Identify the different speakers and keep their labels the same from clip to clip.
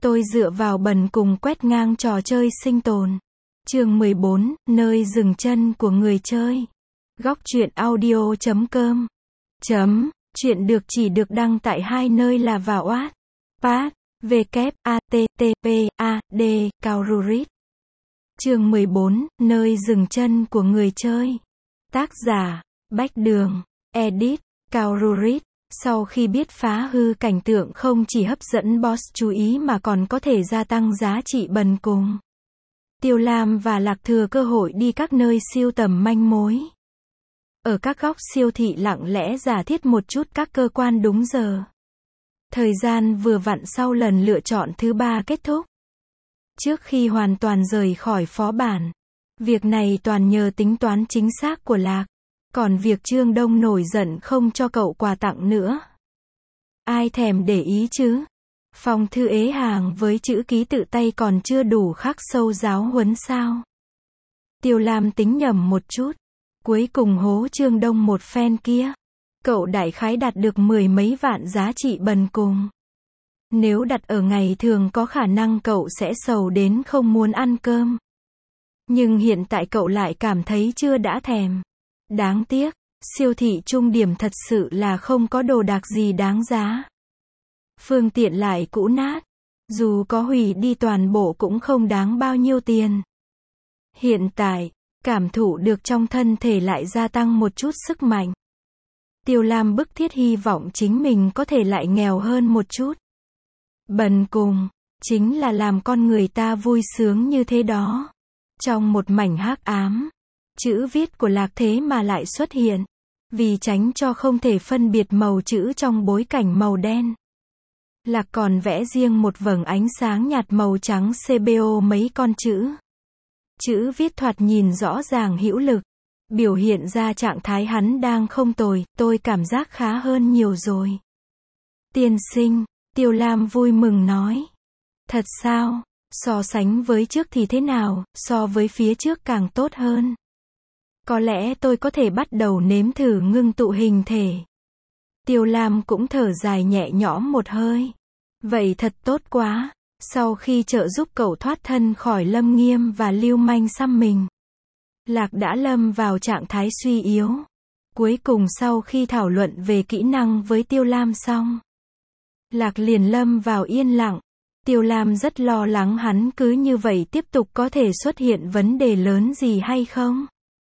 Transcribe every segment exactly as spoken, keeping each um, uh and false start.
Speaker 1: Tôi dựa vào bần cùng quét ngang trò chơi sinh tồn. Chương mười bốn, nơi dừng chân của người chơi. Góc truyện audio chấm com. Chấm, chuyện được chỉ được đăng tại hai nơi là vào Wattpad, w a t t p a d Kaururit. Chương mười bốn, nơi dừng chân của người chơi. Tác giả, Bách Đường. Edit, Kaururit. Sau khi biết phá hư cảnh tượng không chỉ hấp dẫn boss chú ý mà còn có thể gia tăng giá trị bần cùng, Tiêu Lam và Lạc thừa cơ hội đi các nơi siêu tầm manh mối. Ở các góc siêu thị lặng lẽ giả thiết một chút các cơ quan đúng giờ. Thời gian vừa vặn sau lần lựa chọn thứ ba kết thúc. Trước khi hoàn toàn rời khỏi phó bản, việc này toàn nhờ tính toán chính xác của Lạc. Còn việc Trương Đông nổi giận không cho cậu quà tặng nữa, ai thèm để ý chứ. Phong thư ế hàng với chữ ký tự tay còn chưa đủ khắc sâu giáo huấn sao. Tiêu Lam tính nhầm một chút, cuối cùng hố Trương Đông một phen kia. Cậu đại khái đạt được mười mấy vạn giá trị bần cùng. Nếu đặt ở ngày thường có khả năng cậu sẽ sầu đến không muốn ăn cơm. Nhưng hiện tại cậu lại cảm thấy chưa đã thèm. Đáng tiếc, siêu thị trung điểm thật sự là không có đồ đạc gì đáng giá. Phương tiện lại cũ nát, dù có hủy đi toàn bộ cũng không đáng bao nhiêu tiền. Hiện tại, cảm thụ được trong thân thể lại gia tăng một chút sức mạnh. Tiêu Lam bức thiết hy vọng chính mình có thể lại nghèo hơn một chút. Bần cùng, chính là làm con người ta vui sướng như thế đó. Trong một mảnh hắc ám, chữ viết của Lạc thế mà lại xuất hiện. Vì tránh cho không thể phân biệt màu chữ trong bối cảnh màu đen, Lạc còn vẽ riêng một vầng ánh sáng nhạt màu trắng xê bê ô mấy con chữ. Chữ viết thoạt nhìn rõ ràng hữu lực, biểu hiện ra trạng thái hắn đang không tồi, tôi cảm giác khá hơn nhiều rồi. Tiên sinh, Tiêu Lam vui mừng nói. Thật sao, so sánh với trước thì thế nào, so với phía trước càng tốt hơn. Có lẽ tôi có thể bắt đầu nếm thử ngưng tụ hình thể. Tiêu Lam cũng thở dài nhẹ nhõm một hơi. Vậy thật tốt quá. Sau khi trợ giúp cậu thoát thân khỏi Lâm Nghiêm và Lưu Manh xăm mình, Lạc đã lâm vào trạng thái suy yếu. Cuối cùng sau khi thảo luận về kỹ năng với Tiêu Lam xong, Lạc liền lâm vào yên lặng. Tiêu Lam rất lo lắng hắn cứ như vậy tiếp tục có thể xuất hiện vấn đề lớn gì hay không.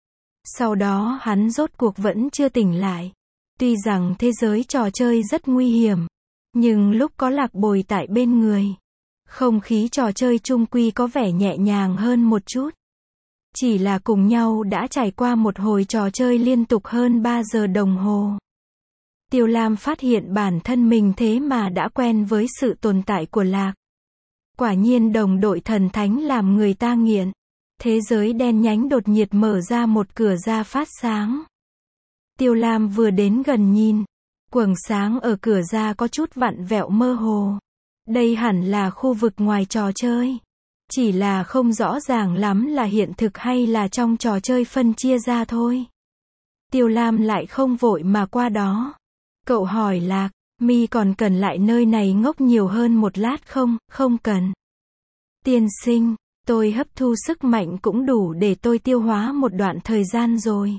Speaker 1: Sau đó hắn rốt cuộc vẫn chưa tỉnh lại. Tuy rằng thế giới trò chơi rất nguy hiểm, nhưng lúc có Lạc bồi tại bên người, không khí trò chơi chung quy có vẻ nhẹ nhàng hơn một chút. Chỉ là cùng nhau đã trải qua một hồi trò chơi liên tục hơn ba giờ đồng hồ, Tiêu Lam phát hiện bản thân mình thế mà đã quen với sự tồn tại của Lạc. Quả nhiên đồng đội thần thánh làm người ta nghiện. Thế giới đen nhánh đột nhiệt mở ra một cửa ra phát sáng. Tiêu Lam vừa đến gần nhìn, quầng sáng ở cửa ra có chút vặn vẹo mơ hồ. Đây hẳn là khu vực ngoài trò chơi. Chỉ là không rõ ràng lắm là hiện thực hay là trong trò chơi phân chia ra thôi. Tiêu Lam lại không vội mà qua đó. Cậu hỏi Lạc, mi còn cần lại nơi này ngốc nhiều hơn một lát không? Không cần. Tiên sinh, tôi hấp thu sức mạnh cũng đủ để tôi tiêu hóa một đoạn thời gian rồi.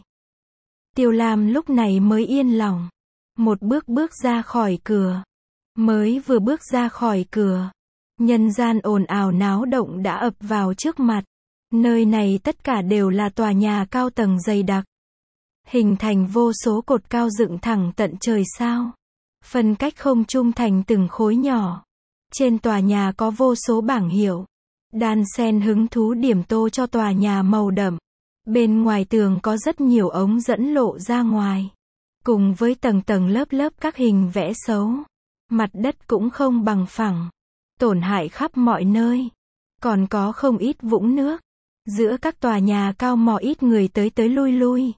Speaker 1: Tiêu Lam lúc này mới yên lòng. Một bước bước ra khỏi cửa. Mới vừa bước ra khỏi cửa, nhân gian ồn ào náo động đã ập vào trước mặt. Nơi này tất cả đều là tòa nhà cao tầng dày đặc, hình thành vô số cột cao dựng thẳng tận trời sao. Phân cách không trung thành từng khối nhỏ. Trên tòa nhà có vô số bảng hiệu, đan xen hứng thú điểm tô cho tòa nhà màu đậm. Bên ngoài tường có rất nhiều ống dẫn lộ ra ngoài, cùng với tầng tầng lớp lớp các hình vẽ xấu. Mặt đất cũng không bằng phẳng, tổn hại khắp mọi nơi. Còn có không ít vũng nước. Giữa các tòa nhà cao mò ít người tới tới lui lui.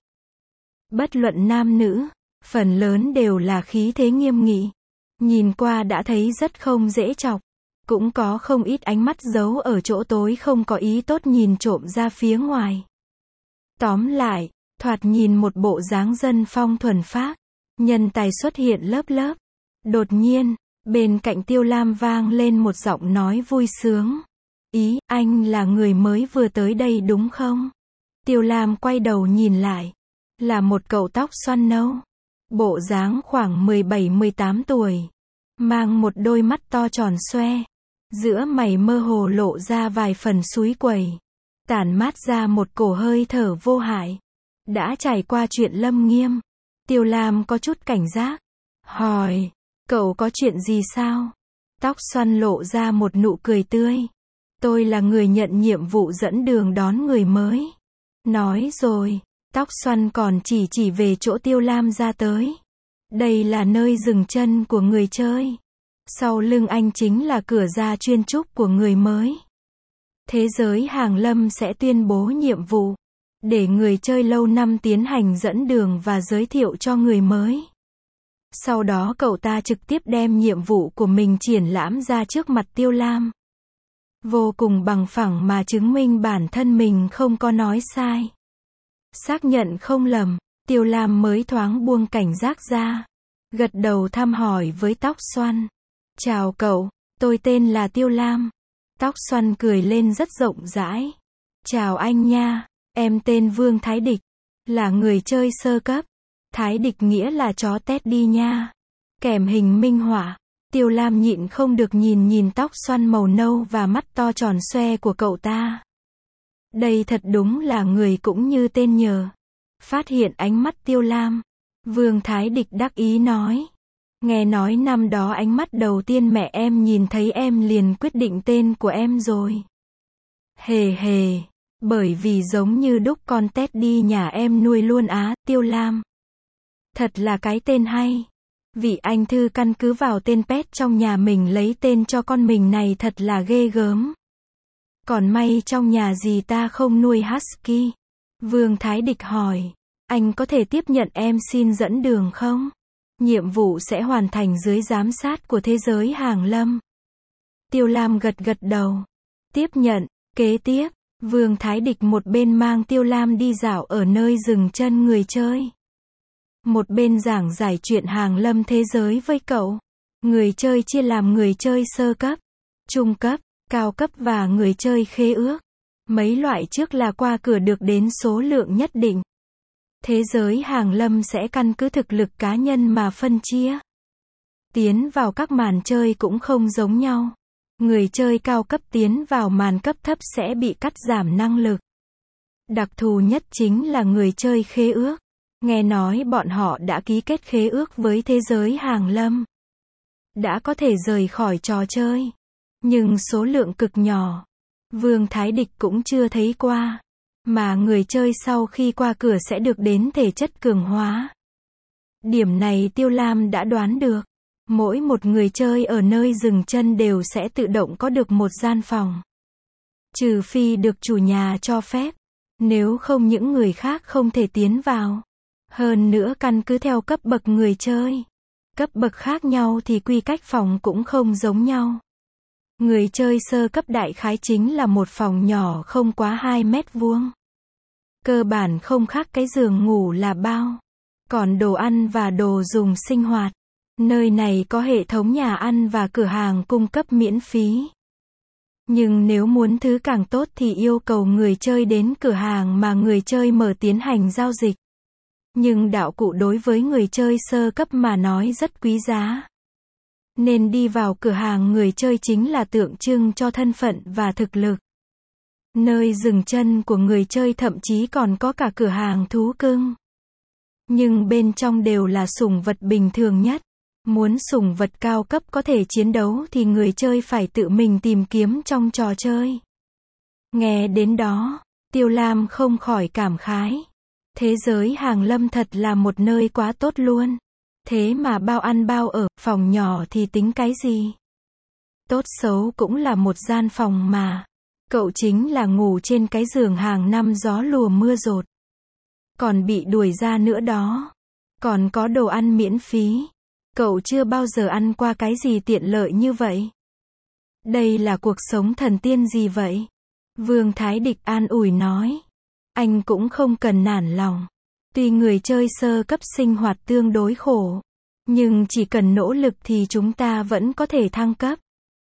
Speaker 1: Bất luận nam nữ, phần lớn đều là khí thế nghiêm nghị. Nhìn qua đã thấy rất không dễ chọc. Cũng có không ít ánh mắt giấu ở chỗ tối không có ý tốt nhìn trộm ra phía ngoài. Tóm lại, thoạt nhìn một bộ dáng dân phong thuần phác. Nhân tài xuất hiện lớp lớp. Đột nhiên, Bên cạnh Tiêu Lam vang lên một giọng nói vui sướng. Ý, anh là người mới vừa tới đây đúng không? Tiêu Lam quay đầu nhìn lại. Là một cậu tóc xoăn nâu. Bộ dáng khoảng mười bảy mười tám tuổi. Mang một đôi mắt to tròn xoe. Giữa mày mơ hồ lộ ra vài phần súi quẩy. Tản mát ra một cổ hơi thở vô hại. Đã trải qua chuyện Lâm Nghiêm. Tiêu Lam có chút cảnh giác. Hỏi, cậu có chuyện gì sao? Tóc xoăn lộ ra một nụ cười tươi. Tôi là người nhận nhiệm vụ dẫn đường đón người mới. Nói rồi, tóc xoăn còn chỉ chỉ về chỗ Tiêu Lam ra tới. Đây là nơi dừng chân của người chơi. Sau lưng anh chính là cửa ra chuyên trúc của người mới. Thế giới hàng lâm sẽ tuyên bố nhiệm vụ. Để người chơi lâu năm tiến hành dẫn đường và giới thiệu cho người mới. Sau đó cậu ta trực tiếp đem nhiệm vụ của mình triển lãm ra trước mặt Tiêu Lam. Vô cùng bằng phẳng mà chứng minh bản thân mình không có nói sai. Xác nhận không lầm, Tiêu Lam mới thoáng buông cảnh giác ra. Gật đầu thăm hỏi với tóc xoăn. Chào cậu, tôi tên là Tiêu Lam. Tóc xoăn cười lên rất rộng rãi. Chào anh nha, em tên Vương Thái Địch. Là người chơi sơ cấp. Thái Địch nghĩa là chó Teddy nha. Kèm hình minh họa. Tiêu Lam nhịn không được nhìn nhìn tóc xoăn màu nâu và mắt to tròn xoe của cậu ta. Đây thật đúng là người cũng như tên nhờ. Phát hiện ánh mắt Tiêu Lam. Vương Thái Địch đắc ý nói. Nghe nói năm đó ánh mắt đầu tiên mẹ em nhìn thấy em liền quyết định tên của em rồi. Hề hề. Bởi vì giống như đúc con Teddy nhà em nuôi luôn á, Tiêu Lam. Thật là cái tên hay. Vị anh thư căn cứ vào tên pet trong nhà mình lấy tên cho con mình này thật là ghê gớm. Còn may trong nhà gì ta không nuôi husky. Vương Thái Địch hỏi. Anh có thể tiếp nhận em xin dẫn đường không? Nhiệm vụ sẽ hoàn thành dưới giám sát của thế giới hàng lâm. Tiêu Lam gật gật đầu. Tiếp nhận. Kế tiếp, Vương Thái Địch một bên mang Tiêu Lam đi dạo ở nơi dừng chân người chơi. Một bên giảng giải chuyện hàng lâm thế giới với cậu. Người chơi chia làm người chơi sơ cấp, trung cấp, cao cấp và người chơi khế ước. Mấy loại trước là qua cửa được đến số lượng nhất định. Thế giới hàng lâm sẽ căn cứ thực lực cá nhân mà phân chia. Tiến vào các màn chơi cũng không giống nhau. Người chơi cao cấp tiến vào màn cấp thấp sẽ bị cắt giảm năng lực. Đặc thù nhất chính là người chơi khế ước. Nghe nói bọn họ đã ký kết khế ước với thế giới hàng lâm. Đã có thể rời khỏi trò chơi. Nhưng số lượng cực nhỏ. Vương Thái Địch cũng chưa thấy qua. Mà người chơi sau khi qua cửa sẽ được đến thể chất cường hóa. Điểm này Tiêu Lam đã đoán được. Mỗi một người chơi ở nơi dừng chân đều sẽ tự động có được một gian phòng. Trừ phi được chủ nhà cho phép. Nếu không những người khác không thể tiến vào. Hơn nữa căn cứ theo cấp bậc người chơi. Cấp bậc khác nhau thì quy cách phòng cũng không giống nhau. Người chơi sơ cấp đại khái chính là một phòng nhỏ không quá hai mét vuông. Cơ bản không khác cái giường ngủ là bao. Còn đồ ăn và đồ dùng sinh hoạt. Nơi này có hệ thống nhà ăn và cửa hàng cung cấp miễn phí. Nhưng nếu muốn thứ càng tốt thì yêu cầu người chơi đến cửa hàng mà người chơi mở tiến hành giao dịch. Nhưng đạo cụ đối với người chơi sơ cấp mà nói rất quý giá. Nên đi vào cửa hàng người chơi chính là tượng trưng cho thân phận và thực lực. Nơi dừng chân của người chơi thậm chí còn có cả cửa hàng thú cưng. Nhưng bên trong đều là sủng vật bình thường nhất. Muốn sủng vật cao cấp có thể chiến đấu thì người chơi phải tự mình tìm kiếm trong trò chơi. Nghe đến đó, Tiêu Lam không khỏi cảm khái. Thế giới hàng lâm thật là một nơi quá tốt luôn. Thế mà bao ăn bao ở, phòng nhỏ thì tính cái gì? Tốt xấu cũng là một gian phòng mà. Cậu chính là ngủ trên cái giường hàng năm gió lùa mưa dột. Còn bị đuổi ra nữa đó. Còn có đồ ăn miễn phí. Cậu chưa bao giờ ăn qua cái gì tiện lợi như vậy. Đây là cuộc sống thần tiên gì vậy? Vương Thái Địch an ủi nói. Anh cũng không cần nản lòng. Tuy người chơi sơ cấp sinh hoạt tương đối khổ. Nhưng chỉ cần nỗ lực thì chúng ta vẫn có thể thăng cấp.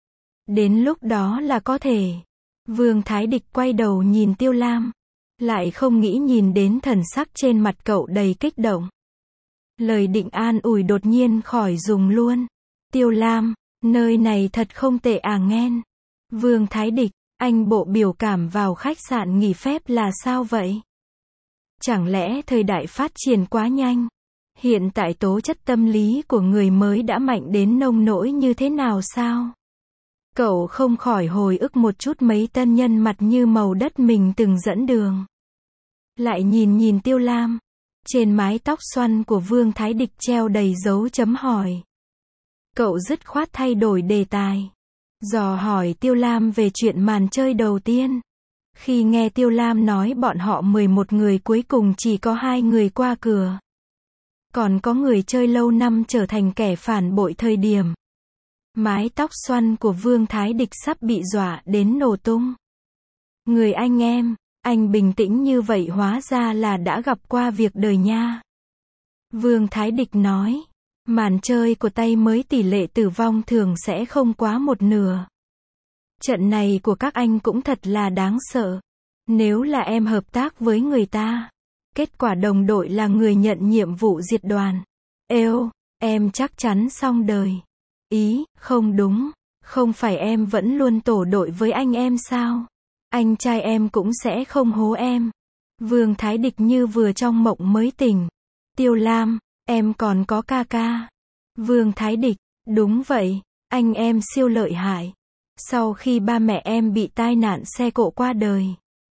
Speaker 1: Đến lúc đó là có thể. Vương Thái Địch quay đầu nhìn Tiêu Lam. Lại không nghĩ nhìn đến thần sắc trên mặt cậu đầy kích động. Lời định an ủi đột nhiên khỏi dùng luôn. Tiêu Lam, nơi này thật không tệ à nghen. Vương Thái Địch, anh bộ biểu cảm vào khách sạn nghỉ phép là sao vậy? Chẳng lẽ thời đại phát triển quá nhanh? Hiện tại tố chất tâm lý của người mới đã mạnh đến nông nỗi như thế nào sao? Cậu không khỏi hồi ức một chút mấy tân nhân mặt như màu đất mình từng dẫn đường. Lại nhìn nhìn Tiêu Lam. Trên mái tóc xoăn của Vương Thái Địch treo đầy dấu chấm hỏi. Cậu dứt khoát thay đổi đề tài. Dò hỏi Tiêu Lam về chuyện màn chơi đầu tiên. Khi nghe Tiêu Lam nói bọn họ mười một người cuối cùng chỉ có hai người qua cửa. Còn có người chơi lâu năm trở thành kẻ phản bội thời điểm. Mái tóc xoăn của Vương Thái Địch sắp bị dọa đến nổ tung. Người anh em, anh bình tĩnh như vậy hóa ra là đã gặp qua việc đời nha. Vương Thái Địch nói, màn chơi của tay mới tỷ lệ tử vong thường sẽ không quá một nửa. Trận này của các anh cũng thật là đáng sợ. Nếu là em hợp tác với người ta, kết quả đồng đội là người nhận nhiệm vụ diệt đoàn. Êu, em chắc chắn xong đời. Ý, không đúng, không phải em vẫn luôn tổ đội với anh em sao? Anh trai em cũng sẽ không hố em. Vương Thái Địch như vừa trong mộng mới tỉnh. Tiêu Lam, em còn có ca ca. Vương Thái Địch, đúng vậy, anh em siêu lợi hại. Sau khi ba mẹ em bị tai nạn xe cộ qua đời,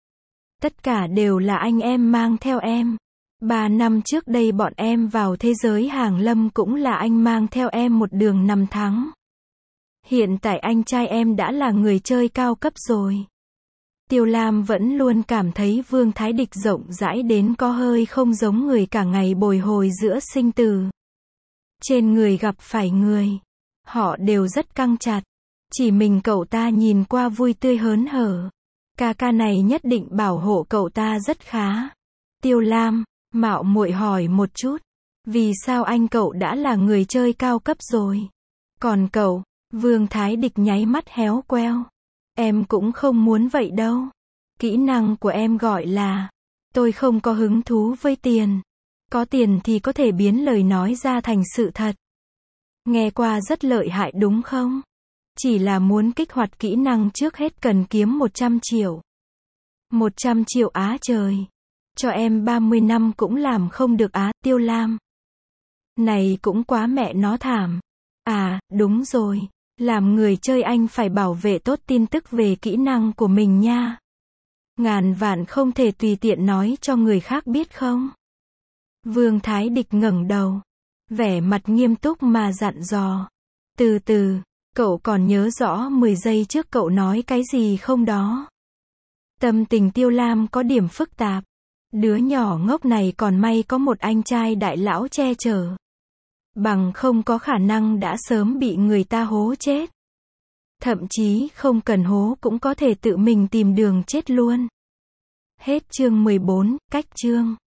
Speaker 1: tất cả đều là anh em mang theo em. Ba năm trước đây bọn em vào thế giới hàng lâm cũng là anh mang theo em một đường năm tháng. Hiện tại anh trai em đã là người chơi cao cấp rồi. Tiêu Lam vẫn luôn cảm thấy Vương Thái Địch rộng rãi đến có hơi không giống người cả ngày bồi hồi giữa sinh tử. Trên người gặp phải người, họ đều rất căng chặt. Chỉ mình cậu ta nhìn qua vui tươi hớn hở. Ca ca này nhất định bảo hộ cậu ta rất khá. Tiêu Lam, mạo muội hỏi một chút. Vì sao anh cậu đã là người chơi cao cấp rồi? Còn cậu? Vương Thái Địch nháy mắt héo queo. Em cũng không muốn vậy đâu. Kỹ năng của em gọi là, tôi không có hứng thú với tiền. Có tiền thì có thể biến lời nói ra thành sự thật. Nghe qua rất lợi hại đúng không? Chỉ là muốn kích hoạt kỹ năng trước hết cần kiếm một trăm triệu. một trăm triệu á trời. Cho em ba mươi năm cũng làm không được á, Tiêu Lam. Này cũng quá mẹ nó thảm. À, đúng rồi. Làm người chơi anh phải bảo vệ tốt tin tức về kỹ năng của mình nha. Ngàn vạn không thể tùy tiện nói cho người khác biết không? Vương Thái Địch ngẩng đầu. Vẻ mặt nghiêm túc mà dặn dò. Từ từ, cậu còn nhớ rõ mười giây trước cậu nói cái gì không đó? Tâm tình Tiêu Lam có điểm phức tạp. Đứa nhỏ ngốc này còn may có một anh trai đại lão che chở. Bằng không có khả năng đã sớm bị người ta hố chết. Thậm chí không cần hố cũng có thể tự mình tìm đường chết luôn. Hết chương mười bốn, cách chương.